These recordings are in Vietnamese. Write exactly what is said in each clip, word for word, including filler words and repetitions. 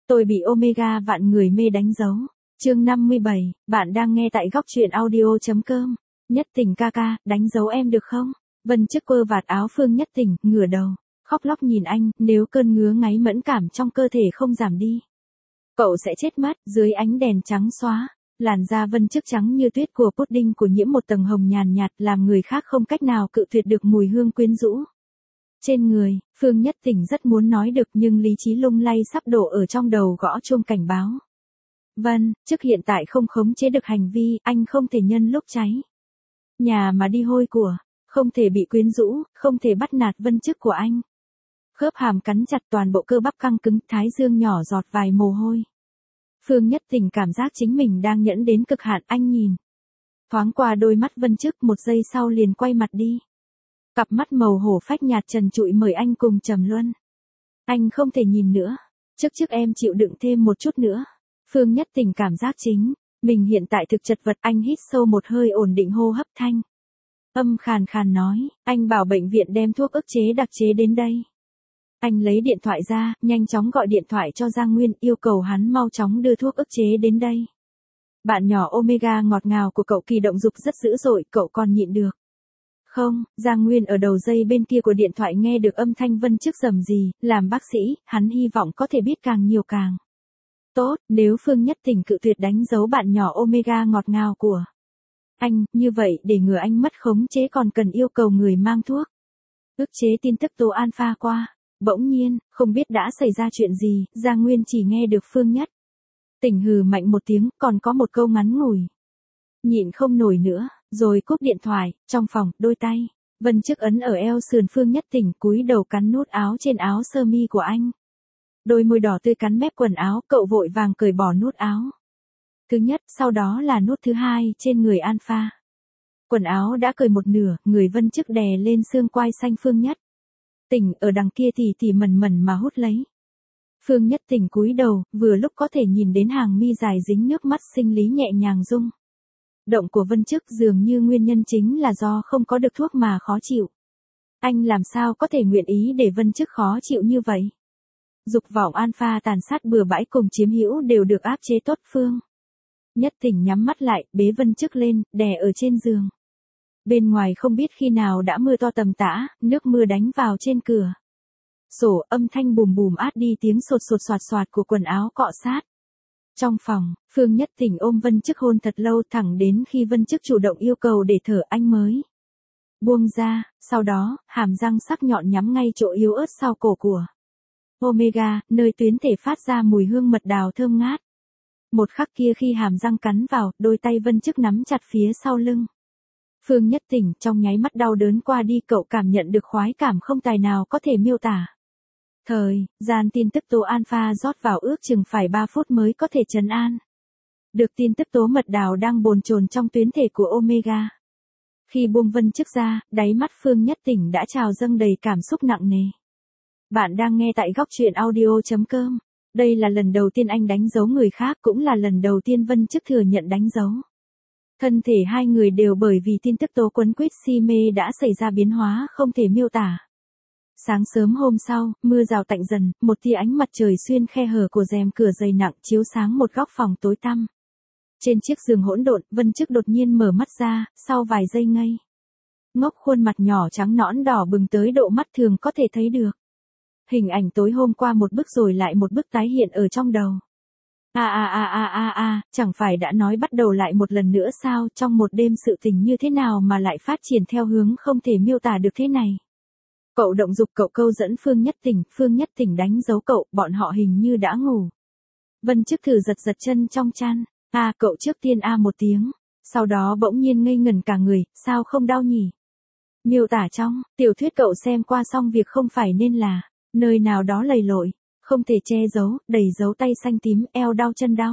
Tôi bị Omega vạn người mê đánh dấu. Chương năm mươi bảy, bạn đang nghe tại góc truyện audio chấm com. Nhất Tình ca ca, đánh dấu em được không? Vân Chức quơ vạt áo Phương Nhất Tình, ngửa đầu, khóc lóc nhìn anh, nếu cơn ngứa ngáy mẫn cảm trong cơ thể không giảm đi, cậu sẽ chết mất. Dưới ánh đèn trắng xóa, làn da Vân Chức trắng như tuyết của pudding của nhiễm một tầng hồng nhàn nhạt, làm người khác không cách nào cự tuyệt được mùi hương quyến rũ trên người. Phương Nhất Tình rất muốn nói được nhưng lý trí lung lay sắp đổ ở trong đầu gõ chuông cảnh báo. Vân Chức hiện tại không khống chế được hành vi, anh không thể nhân lúc cháy nhà mà đi hôi của, không thể bị quyến rũ, không thể bắt nạt Vân Chức của anh. Khớp hàm cắn chặt, toàn bộ cơ bắp căng cứng, thái dương nhỏ giọt vài mồ hôi. Phương Nhất Tình cảm giác chính mình đang nhẫn đến cực hạn. Anh nhìn thoáng qua đôi mắt Vân Chức, một giây sau liền quay mặt đi. Cặp mắt màu hổ phách nhạt trần trụi mời anh cùng trầm luân. Anh không thể nhìn nữa. Chức chức em chịu đựng thêm một chút nữa. Phương Nhất Tình cảm giác chính mình hiện tại thực chật vật. Anh hít sâu một hơi, ổn định hô hấp, thanh âm khàn khàn nói, anh bảo bệnh viện đem thuốc ức chế đặc chế đến đây. Anh lấy điện thoại ra, nhanh chóng gọi điện thoại cho Giang Nguyên, yêu cầu hắn mau chóng đưa thuốc ức chế đến đây. Bạn nhỏ Omega ngọt ngào của cậu kỳ động dục rất dữ dội, cậu còn nhịn được không? Giang Nguyên ở đầu dây bên kia của điện thoại nghe được âm thanh Vân Chức rầm rì, làm bác sĩ, hắn hy vọng có thể biết càng nhiều càng tốt. Nếu Phương Nhất Tình cự tuyệt đánh dấu bạn nhỏ Omega ngọt ngào của anh, như vậy để ngừa anh mất khống chế còn cần yêu cầu người mang thuốc ức chế tin tức tố alpha qua. Bỗng nhiên, không biết đã xảy ra chuyện gì, Giang Nguyên chỉ nghe được Phương Nhất Tình hừ mạnh một tiếng, còn có một câu ngắn ngủi. Nhịn không nổi nữa, rồi cúp điện thoại. Trong phòng, đôi tay Vân Chức ấn ở eo sườn Phương Nhất Tình, cúi đầu cắn nút áo trên áo sơ mi của anh. Đôi môi đỏ tươi cắn mép quần áo, cậu vội vàng cởi bỏ nút áo thứ nhất, sau đó là nút thứ hai trên người alpha. Quần áo đã cởi một nửa, người Vân Chức đè lên xương quai xanh Phương Nhất Tình ở đằng kia thì thì mẩn mẩn mà hút lấy. Phương Nhất Tình cúi đầu, vừa lúc có thể nhìn đến hàng mi dài dính nước mắt sinh lý nhẹ nhàng rung động của Vân Chức, dường như nguyên nhân chính là do không có được thuốc mà khó chịu. Anh làm sao có thể nguyện ý để Vân Chức khó chịu như vậy? Dục vọng alpha tàn sát bừa bãi cùng chiếm hữu đều được áp chế tốt. Phương Nhất Tình nhắm mắt lại, bế Vân Chức lên, đè ở trên giường. Bên ngoài không biết khi nào đã mưa to tầm tã, nước mưa đánh vào trên cửa sổ, âm thanh bùm bùm át đi tiếng sột sột soạt soạt của quần áo cọ sát. Trong phòng, Phương Nhất Tình ôm Vân Chức hôn thật lâu, thẳng đến khi Vân Chức chủ động yêu cầu để thở anh mới buông ra. Sau đó, hàm răng sắc nhọn nhắm ngay chỗ yếu ớt sau cổ của Omega, nơi tuyến thể phát ra mùi hương mật đào thơm ngát. Một khắc kia khi hàm răng cắn vào, đôi tay Vân Chức nắm chặt phía sau lưng Phương Nhất Tình, trong nháy mắt đau đớn qua đi, cậu cảm nhận được khoái cảm không tài nào có thể miêu tả. Thời gian tin tức tố alpha rót vào ước chừng phải ba phút mới có thể trấn an được tin tức tố mật đào đang bồn chồn trong tuyến thể của Omega. Khi buông Vân Chức ra, đáy mắt Phương Nhất Tình đã trào dâng đầy cảm xúc nặng nề. Bạn đang nghe tại góc truyện audio chấm com. Đây là lần đầu tiên anh đánh dấu người khác, cũng là lần đầu tiên Vân Chức thừa nhận đánh dấu. Thân thể hai người đều bởi vì tin tức tố quấn quýt si mê đã xảy ra biến hóa không thể miêu tả. Sáng sớm hôm sau, mưa rào tạnh dần, một tia ánh mặt trời xuyên khe hở của rèm cửa dày nặng chiếu sáng một góc phòng tối tăm. Trên chiếc giường hỗn độn, Vân Chức đột nhiên mở mắt ra, sau vài giây ngây ngốc, khuôn mặt nhỏ trắng nõn đỏ bừng tới độ mắt thường có thể thấy được. Hình ảnh tối hôm qua một bức rồi lại một bức tái hiện ở trong đầu. A a a a a a, chẳng phải đã nói bắt đầu lại một lần nữa sao? Trong một đêm sự tình như thế nào mà lại phát triển theo hướng không thể miêu tả được thế này? Cậu động dục, cậu câu dẫn Phương Nhất Tình, Phương Nhất Tình đánh dấu cậu, bọn họ hình như đã ngủ. Vân Chức thử giật giật chân trong chăn. A à, cậu trước tiên a một tiếng, sau đó bỗng nhiên ngây ngẩn cả người, sao không đau nhỉ? Miêu tả trong tiểu thuyết cậu xem qua, xong việc không phải nên là nơi nào đó lầy lội, không thể che giấu, đầy dấu tay xanh tím, eo đau chân đau.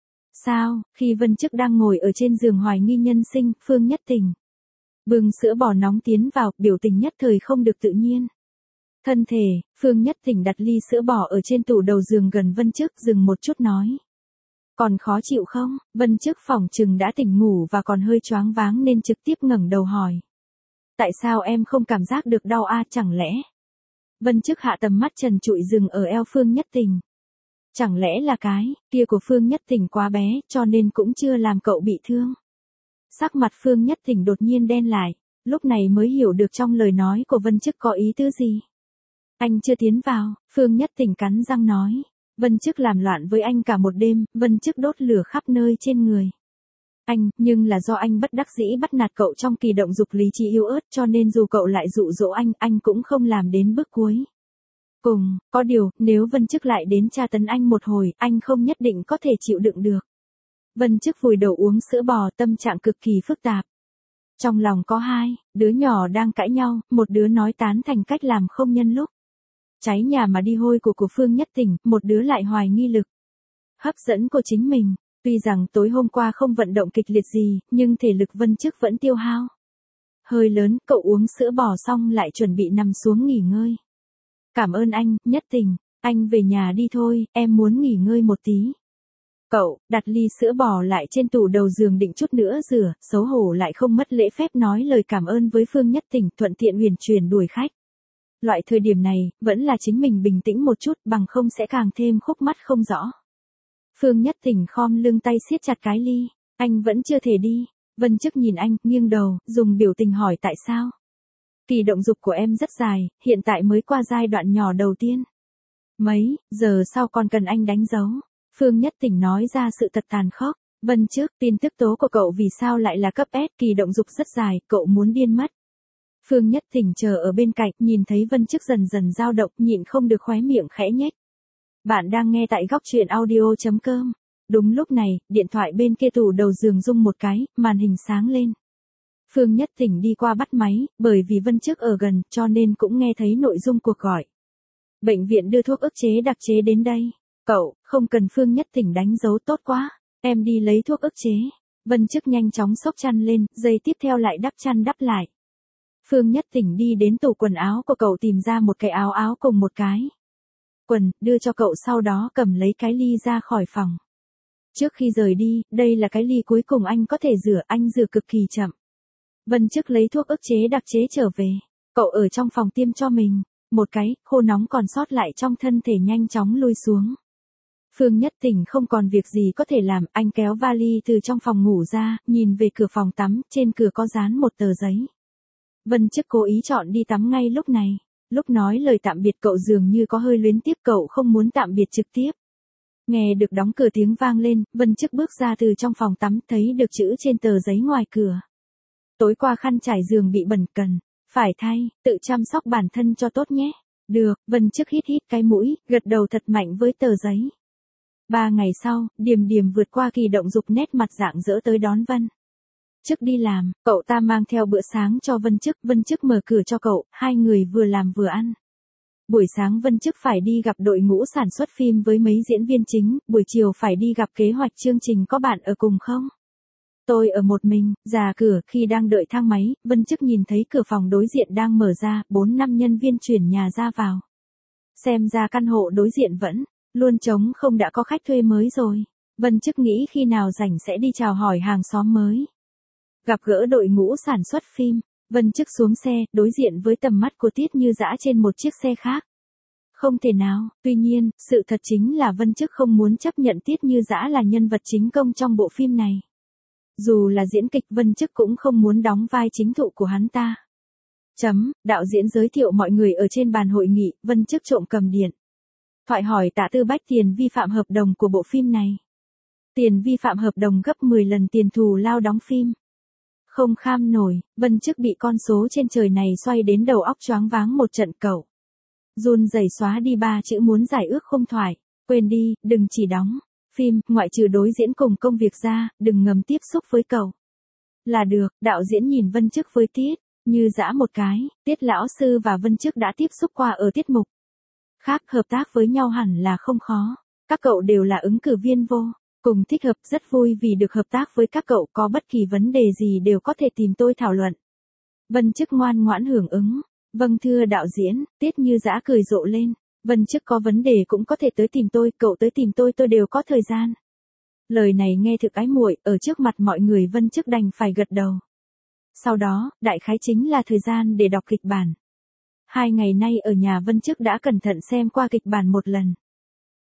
Sao? Khi Vân Chức đang ngồi ở trên giường hoài nghi nhân sinh, Phương Nhất Tình bưng sữa bò nóng tiến vào, biểu tình nhất thời không được tự nhiên. Thân thể, Phương Nhất Tình đặt ly sữa bò ở trên tủ đầu giường gần Vân Chức, dừng một chút nói. Còn khó chịu không? Vân Chức phỏng chừng đã tỉnh ngủ và còn hơi choáng váng nên trực tiếp ngẩng đầu hỏi. Tại sao em không cảm giác được đau a, chẳng lẽ? Vân Chức hạ tầm mắt trần trụi dừng ở eo Phương Nhất Tình. Chẳng lẽ là cái kia của Phương Nhất Thịnh quá bé, cho nên cũng chưa làm cậu bị thương. Sắc mặt Phương Nhất Thịnh đột nhiên đen lại, lúc này mới hiểu được trong lời nói của Vân Chức có ý tứ gì. Anh chưa tiến vào, Phương Nhất Thịnh cắn răng nói. Vân Chức làm loạn với anh cả một đêm, Vân Chức đốt lửa khắp nơi trên người anh, nhưng là do anh bất đắc dĩ bắt nạt cậu trong kỳ động dục lý trí yếu ớt, cho nên dù cậu lại dụ dỗ anh, anh cũng không làm đến bước cuối. Cùng, có điều, nếu Vân Chức lại đến tra tấn anh một hồi, anh không nhất định có thể chịu đựng được. Vân Chức vùi đầu uống sữa bò, tâm trạng cực kỳ phức tạp. Trong lòng có hai đứa nhỏ đang cãi nhau, một đứa nói tán thành cách làm không nhân lúc cháy nhà mà đi hôi của của Phương Nhất Thịnh, một đứa lại hoài nghi lực hấp dẫn của chính mình. Tuy rằng tối hôm qua không vận động kịch liệt gì, nhưng thể lực Vân Chức vẫn tiêu hao hơi lớn. Cậu uống sữa bò xong lại chuẩn bị nằm xuống nghỉ ngơi. Cảm ơn anh, Nhất Thịnh, anh về nhà đi thôi, em muốn nghỉ ngơi một tí. Cậu đặt ly sữa bò lại trên tủ đầu giường định chút nữa rửa, xấu hổ lại không mất lễ phép nói lời cảm ơn với Phương Nhất Thịnh, thuận tiện huyền chuyển đuổi khách. Loại thời điểm này, vẫn là chính mình bình tĩnh một chút, bằng không sẽ càng thêm khúc mắc không rõ. Phương Nhất Thịnh khom lưng tay siết chặt cái ly, anh vẫn chưa thể đi. Vân Chức nhìn anh, nghiêng đầu, dùng biểu tình hỏi tại sao. Kỳ động dục của em rất dài, hiện tại mới qua giai đoạn nhỏ đầu tiên. Mấy giờ sau còn cần anh đánh dấu. Phương Nhất Thịnh nói ra sự thật tàn khốc. Vân Chức, tin tức tố của cậu vì sao lại là cấp S, kỳ động dục rất dài, cậu muốn điên mất. Phương Nhất Thịnh chờ ở bên cạnh, nhìn thấy Vân Chức dần dần dao động, nhịn không được khóe miệng khẽ nhếch. Bạn đang nghe tại góc truyện audio chấm com. Đúng lúc này, điện thoại bên kia tủ đầu giường rung một cái, màn hình sáng lên. Phương Nhất Thịnh đi qua bắt máy, bởi vì Vân Chức ở gần, cho nên cũng nghe thấy nội dung cuộc gọi. Bệnh viện đưa thuốc ức chế đặc chế đến đây. Cậu, không cần. Phương Nhất Thịnh đánh dấu tốt quá. Em đi lấy thuốc ức chế. Vân Chức nhanh chóng xốc chăn lên, giây tiếp theo lại đắp chăn đắp lại. Phương Nhất Thịnh đi đến tủ quần áo của cậu tìm ra một cái áo áo cùng một cái quần, đưa cho cậu, sau đó cầm lấy cái ly ra khỏi phòng. Trước khi rời đi, đây là cái ly cuối cùng anh có thể rửa, anh rửa cực kỳ chậm. Vân Chức lấy thuốc ức chế đặc chế trở về. Cậu ở trong phòng tiêm cho mình. Một cái, khô nóng còn sót lại trong thân thể nhanh chóng lui xuống. Phương Nhất Thịnh không còn việc gì có thể làm, anh kéo vali từ trong phòng ngủ ra, nhìn về cửa phòng tắm, trên cửa có dán một tờ giấy. Vân Chức cố ý chọn đi tắm ngay lúc này. Lúc nói lời tạm biệt cậu dường như có hơi luyến tiếc, cậu không muốn tạm biệt trực tiếp. Nghe được đóng cửa tiếng vang lên, Vân Chức bước ra từ trong phòng tắm, thấy được chữ trên tờ giấy ngoài cửa. Tối qua khăn trải giường bị bẩn, cần phải thay, tự chăm sóc bản thân cho tốt nhé. Được, Vân Chức hít hít cái mũi, gật đầu thật mạnh với tờ giấy. Ba ngày sau, Điềm Điềm vượt qua kỳ động dục, nét mặt rạng rỡ tới đón Vân Chức đi làm. Cậu ta mang theo bữa sáng cho Vân Chức, Vân Chức mở cửa cho cậu, hai người vừa làm vừa ăn. Buổi sáng Vân Chức phải đi gặp đội ngũ sản xuất phim với mấy diễn viên chính, buổi chiều phải đi gặp kế hoạch chương trình. Có bạn ở cùng không? Tôi ở một mình. Ra cửa, khi đang đợi thang máy, Vân Chức nhìn thấy cửa phòng đối diện đang mở ra, bốn năm nhân viên chuyển nhà ra vào. Xem ra căn hộ đối diện vẫn luôn trống không, đã có khách thuê mới rồi. Vân Chức nghĩ khi nào rảnh sẽ đi chào hỏi hàng xóm mới. Gặp gỡ đội ngũ sản xuất phim, Vân Chức xuống xe, đối diện với tầm mắt của Tiết Như Dã trên một chiếc xe khác. Không thể nào, tuy nhiên, sự thật chính là Vân Chức không muốn chấp nhận Tiết Như Dã là nhân vật chính công trong bộ phim này. Dù là diễn kịch, Vân Chức cũng không muốn đóng vai chính thụ của hắn ta. Chấm, đạo diễn giới thiệu mọi người ở trên bàn hội nghị, Vân Chức trộm cầm điện thoại hỏi Tạ Tư Bách tiền vi phạm hợp đồng của bộ phim này. Tiền vi phạm hợp đồng gấp mười lần tiền thù lao đóng phim. Không kham nổi, Vân Chức bị con số trên trời này xoay đến đầu óc choáng váng một trận. Cậu run rẩy xóa đi ba chữ muốn giải ước không thoại. Quên đi, đừng chỉ đóng phim, ngoại trừ đối diễn cùng công việc ra, đừng ngầm tiếp xúc với cậu là được. Đạo diễn nhìn Vân Chức với Tiết Như Dã một cái. Tiết lão sư và Vân Chức đã tiếp xúc qua ở tiết mục khác, hợp tác với nhau hẳn là không khó. Các cậu đều là ứng cử viên vô cùng thích hợp, rất vui vì được hợp tác với các cậu, có bất kỳ vấn đề gì đều có thể tìm tôi thảo luận. Vân Chức ngoan ngoãn hưởng ứng. Vâng thưa đạo diễn. Tiết Như Dã cười rộ lên. Vân Chức có vấn đề cũng có thể tới tìm tôi, cậu tới tìm tôi tôi đều có thời gian. Lời này nghe thực ái muội, ở trước mặt mọi người Vân Chức đành phải gật đầu. Sau đó, đại khái chính là thời gian để đọc kịch bản. Hai ngày nay ở nhà Vân Chức đã cẩn thận xem qua kịch bản một lần.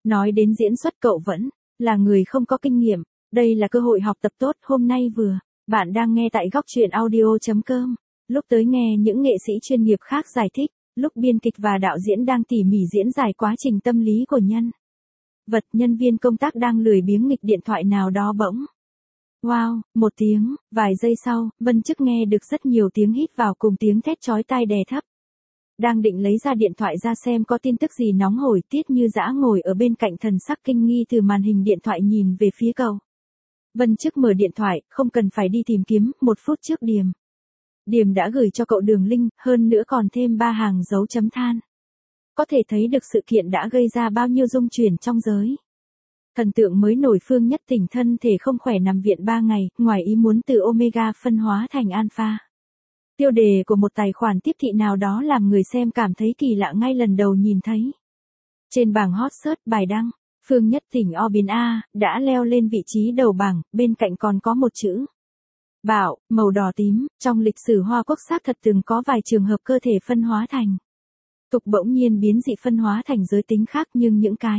Nói đến diễn xuất cậu vẫn là người không có kinh nghiệm, đây là cơ hội học tập tốt. Hôm nay vừa, bạn đang nghe tại góc truyện audio.com, lúc tới nghe những nghệ sĩ chuyên nghiệp khác giải thích, lúc biên kịch và đạo diễn đang tỉ mỉ diễn giải quá trình tâm lý của nhân vật, nhân viên công tác đang lười biếng nghịch điện thoại nào đó bỗng. Wow, một tiếng, vài giây sau, Vân Chức nghe được rất nhiều tiếng hít vào cùng tiếng thét chói tai đè thấp. Đang định lấy ra điện thoại ra xem có tin tức gì nóng hổi, Tiết Như Dã ngồi ở bên cạnh thần sắc kinh nghi từ màn hình điện thoại nhìn về phía cậu. Vân Chức mở điện thoại, không cần phải đi tìm kiếm, một phút trước Điềm. Điềm đã gửi cho cậu đường link, hơn nữa còn thêm ba hàng dấu chấm than. Có thể thấy được sự kiện đã gây ra bao nhiêu rung chuyển trong giới. Thần tượng mới nổi Phương Nhất Tình thân thể không khỏe nằm viện ba ngày, ngoài ý muốn từ Omega phân hóa thành Alpha. Tiêu đề của một tài khoản tiếp thị nào đó làm người xem cảm thấy kỳ lạ ngay lần đầu nhìn thấy. Trên bảng hot search bài đăng, Phương Nhất Tình O biến A, đã leo lên vị trí đầu bảng, bên cạnh còn có một chữ Bạo, màu đỏ tím. Trong lịch sử Hoa Quốc xác thật từng có vài trường hợp cơ thể phân hóa thành tục bỗng nhiên biến dị phân hóa thành giới tính khác, nhưng những cái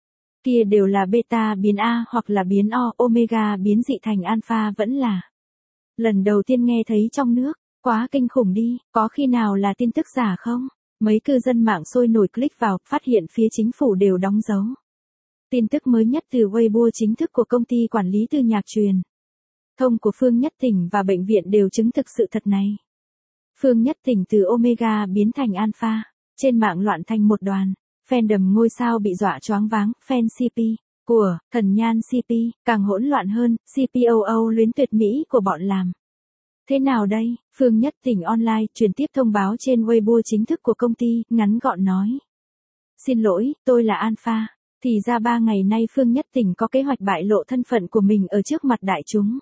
kia đều là beta biến A hoặc là biến O, omega biến dị thành alpha vẫn là lần đầu tiên nghe thấy trong nước. Quá kinh khủng đi, có khi nào là tin tức giả không? Mấy cư dân mạng sôi nổi click vào, phát hiện phía chính phủ đều đóng dấu. Tin tức mới nhất từ Weibo chính thức của công ty quản lý từ nhạc truyền thông của Phương Nhất Tình và bệnh viện đều chứng thực sự thật này. Phương Nhất Tình từ omega biến thành alpha, trên mạng loạn thành một đoàn. Fandom ngôi sao bị dọa choáng váng, fan xê pê của Thần Nhan xê pê càng hỗn loạn hơn, xê pê o o luyến tuyệt mỹ của bọn làm. Thế nào đây? Phương Nhất Tình online truyền tiếp thông báo trên Weibo chính thức của công ty, ngắn gọn nói. Xin lỗi, tôi là Alpha. Thì ra ba ngày nay Phương Nhất Tình có kế hoạch bại lộ thân phận của mình ở trước mặt đại chúng.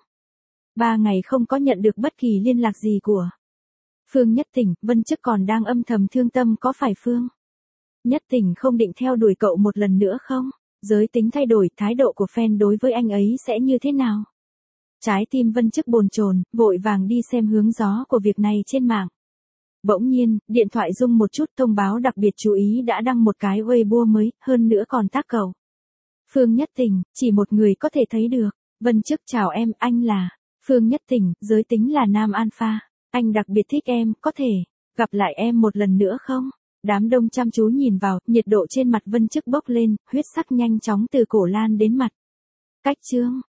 Ba ngày không có nhận được bất kỳ liên lạc gì của Phương Nhất Tình, Vân Chức còn đang âm thầm thương tâm, có phải Phương Nhất Tình không định theo đuổi cậu một lần nữa không? Giới tính thay đổi, thái độ của fan đối với anh ấy sẽ như thế nào? Trái tim Vân Chức bồn chồn, vội vàng đi xem hướng gió của việc này trên mạng. Bỗng nhiên, điện thoại rung một chút, thông báo đặc biệt chú ý đã đăng một cái Weibo mới, hơn nữa còn tác cậu. Phương Nhất Tình, chỉ một người có thể thấy được. Vân Chức chào em, anh là Phương Nhất Tình, giới tính là nam alpha. Anh đặc biệt thích em, có thể gặp lại em một lần nữa không? Đám đông chăm chú nhìn vào, nhiệt độ trên mặt Vân Chức bốc lên, huyết sắc nhanh chóng từ cổ lan đến mặt. Cách chương